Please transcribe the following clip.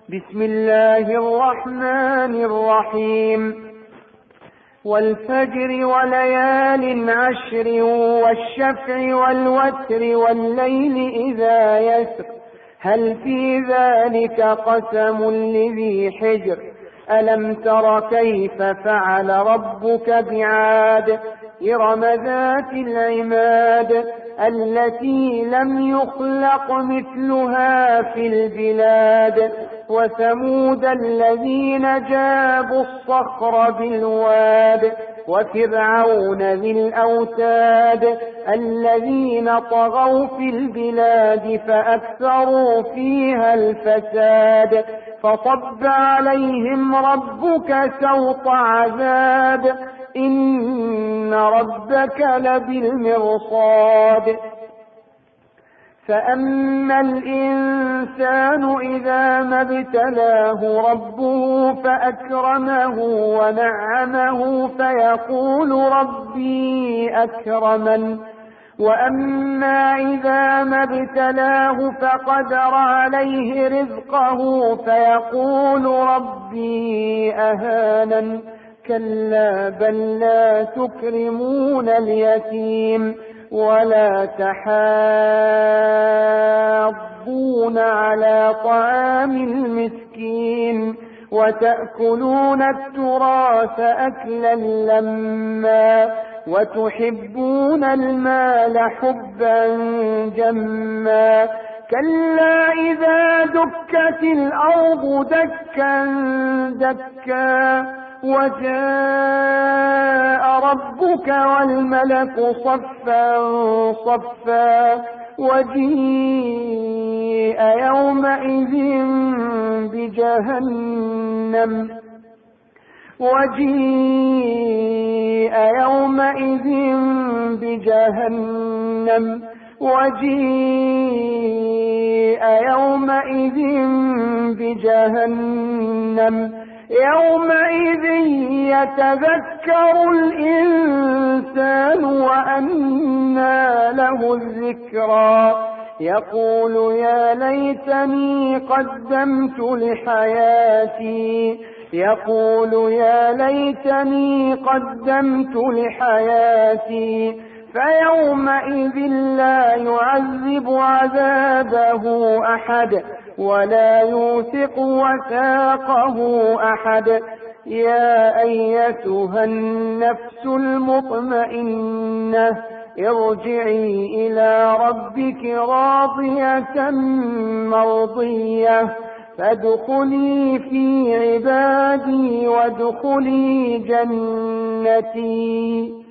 بسم الله الرحمن الرحيم والفجر وليال عشر والشفع والوتر والليل إذا يسر هل في ذلك قسم لذي حجر ألم تر كيف فعل ربك بعاد إرم ذات العماد التي لم يخلق مثلها في البلاد وثمود الذين جابوا الصخر بالواد وفرعون ذي الأوتاد الذين طغوا في البلاد فأكثروا فيها الفساد فصب عليهم ربك سوط عذاب إن ربك لبالمرصاد فأما الإنسان إذا ما ابتلاه ربه فأكرمه ونعمه فيقول ربي أكرمن وأما إذا ما ابتلاه فقدر عليه رزقه فيقول ربي أهانن كلا بل لا تكرمون اليتيم ولا تحاضون على طعام المسكين وتأكلون التراث أكلا لما وتحبون المال حبا جما كلا إذا دكت الأرض دكا دكا وجاء ربك والملك صفا صفا وجيء يومئذ بجهنم يومئذ يتذكر الإنسان وأنى له الذكرى يقول يا ليتني قدمت لحياتي فيومئذ لا يعذب عذابه أحد ولا يوثق وثاقه أحد يا أيتها النفس المطمئنة ارجعي إلى ربك راضية مرضية فادخلي في عبادي وادخلي جنتي.